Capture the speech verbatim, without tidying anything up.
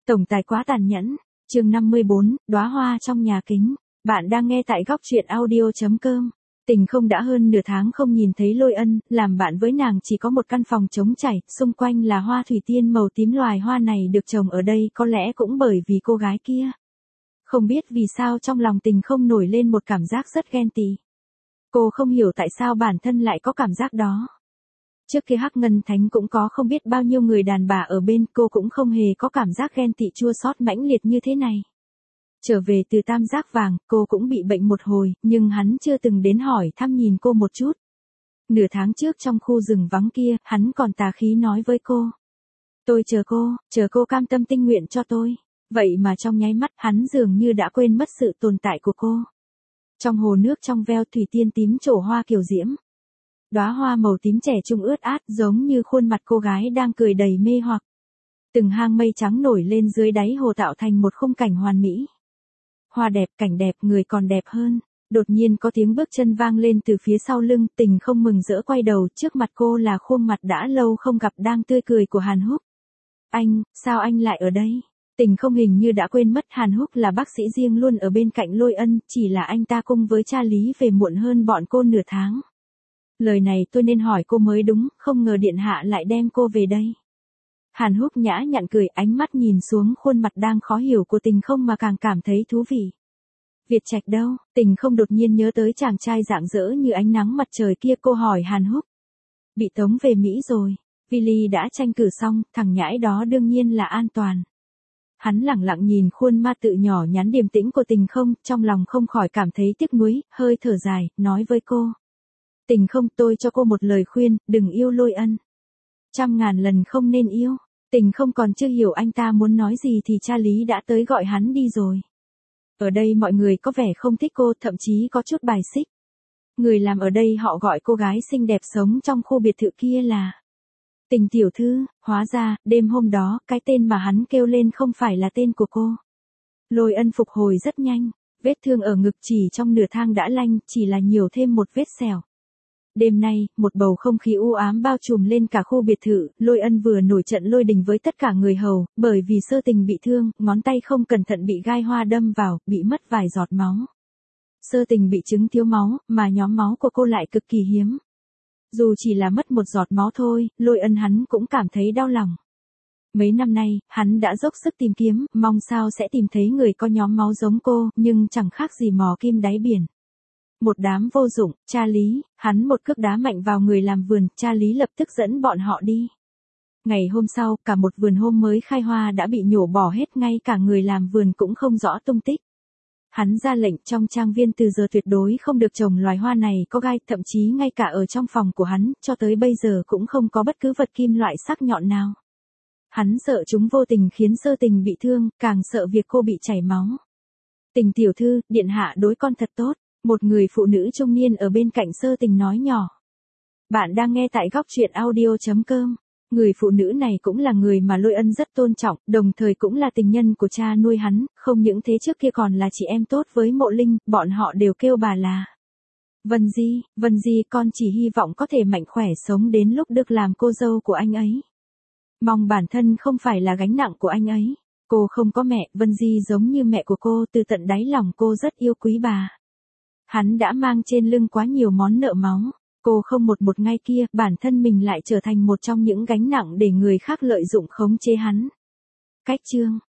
Tổng tài quá tàn nhẫn. Chương năm mươi bốn, đóa hoa trong nhà kính. Bạn đang nghe tại góc truyện audio chấm com. Tình không đã hơn nửa tháng không nhìn thấy Lôi Ân, làm bạn với nàng chỉ có một căn phòng trống trải, xung quanh là hoa thủy tiên màu tím. Loài hoa này được trồng ở đây có lẽ cũng bởi vì cô gái kia. Không biết vì sao trong lòng Tình không nổi lên một cảm giác rất ghen tị. Cô không hiểu tại sao bản thân lại có cảm giác đó. Trước kia Hắc Ngân Thánh cũng có không biết bao nhiêu người đàn bà ở bên, cô cũng không hề có cảm giác ghen tị chua xót mãnh liệt như thế này. Trở về từ Tam Giác Vàng, cô cũng bị bệnh một hồi, nhưng hắn chưa từng đến hỏi thăm nhìn cô một chút. Nửa tháng trước trong khu rừng vắng kia, hắn còn tà khí nói với cô. Tôi chờ cô, chờ cô cam tâm tình nguyện cho tôi. Vậy mà trong nháy mắt hắn dường như đã quên mất sự tồn tại của cô. Trong hồ nước trong veo thủy tiên tím trổ hoa kiều diễm. Đóa hoa màu tím trẻ trung ướt át giống như khuôn mặt cô gái đang cười đầy mê hoặc. Từng hang mây trắng nổi lên dưới đáy hồ tạo thành một khung cảnh hoàn mỹ. Hoa đẹp, cảnh đẹp, người còn đẹp hơn. Đột nhiên có tiếng bước chân vang lên từ phía sau lưng, Tình không mừng rỡ quay đầu, trước mặt cô là khuôn mặt đã lâu không gặp đang tươi cười của Hàn Húc. Anh, sao anh lại ở đây? Tình không hình như đã quên mất Hàn Húc là bác sĩ riêng luôn ở bên cạnh Lôi Ân, chỉ là anh ta cùng với cha Lý về muộn hơn bọn cô nửa tháng. Lời này tôi nên hỏi cô mới đúng, không ngờ điện hạ lại đem cô về đây. Hàn Húc nhã nhặn cười, ánh mắt nhìn xuống khuôn mặt đang khó hiểu của Tình không mà càng cảm thấy thú vị. Việt Trạch đâu? Tình không đột nhiên nhớ tới chàng trai rạng rỡ như ánh nắng mặt trời kia, cô hỏi Hàn Húc. Bị tống về Mỹ rồi. Willy đã tranh cử xong, thằng nhãi đó đương nhiên là an toàn. Hắn lẳng lặng nhìn khuôn ma tự nhỏ nhắn điềm tĩnh của Tình không, trong lòng không khỏi cảm thấy tiếc nuối, hơi thở dài, nói với cô. Tình không, tôi cho cô một lời khuyên, đừng yêu Lôi Ân. Trăm ngàn lần không nên yêu. Tình không còn chưa hiểu anh ta muốn nói gì thì cha Lý đã tới gọi hắn đi rồi. Ở đây mọi người có vẻ không thích cô, thậm chí có chút bài xích. Người làm ở đây họ gọi cô gái xinh đẹp sống trong khu biệt thự kia là Tình tiểu thư. Hóa ra, đêm hôm đó, cái tên mà hắn kêu lên không phải là tên của cô. Lôi Ân phục hồi rất nhanh. Vết thương ở ngực chỉ trong nửa tháng đã lành, chỉ là nhiều thêm một vết sẹo. Đêm nay, một bầu không khí u ám bao trùm lên cả khu biệt thự, Lôi Ân vừa nổi trận lôi đình với tất cả người hầu, bởi vì Sơ Tình bị thương, ngón tay không cẩn thận bị gai hoa đâm vào, bị mất vài giọt máu. Sơ Tình bị chứng thiếu máu, mà nhóm máu của cô lại cực kỳ hiếm. Dù chỉ là mất một giọt máu thôi, Lôi Ân hắn cũng cảm thấy đau lòng. Mấy năm nay, hắn đã dốc sức tìm kiếm, mong sao sẽ tìm thấy người có nhóm máu giống cô, nhưng chẳng khác gì mò kim đáy biển. Một đám vô dụng, cha Lý, hắn một cước đá mạnh vào người làm vườn, cha Lý lập tức dẫn bọn họ đi. Ngày hôm sau, cả một vườn hôm mới khai hoa đã bị nhổ bỏ hết, ngay cả người làm vườn cũng không rõ tung tích. Hắn ra lệnh trong trang viên từ giờ tuyệt đối không được trồng loài hoa này có gai, thậm chí ngay cả ở trong phòng của hắn, cho tới bây giờ cũng không có bất cứ vật kim loại sắc nhọn nào. Hắn sợ chúng vô tình khiến Sơ Tình bị thương, càng sợ việc cô bị chảy máu. Tình tiểu thư, điện hạ đối con thật tốt. Một người phụ nữ trung niên ở bên cạnh Sơ Tình nói nhỏ. Bạn đang nghe tại góc truyện audio chấm com. Người phụ nữ này cũng là người mà Lôi Ân rất tôn trọng, đồng thời cũng là tình nhân của cha nuôi hắn, không những thế trước kia còn là chị em tốt với Mộ Linh, bọn họ đều kêu bà là Vân Di. Vân Di, con chỉ hy vọng có thể mạnh khỏe sống đến lúc được làm cô dâu của anh ấy. Mong bản thân không phải là gánh nặng của anh ấy. Cô không có mẹ, Vân Di giống như mẹ của cô, từ tận đáy lòng cô rất yêu quý bà. Hắn đã mang trên lưng quá nhiều món nợ máu. Cô không một một ngày kia, bản thân mình lại trở thành một trong những gánh nặng để người khác lợi dụng khống chế hắn. Cách chương,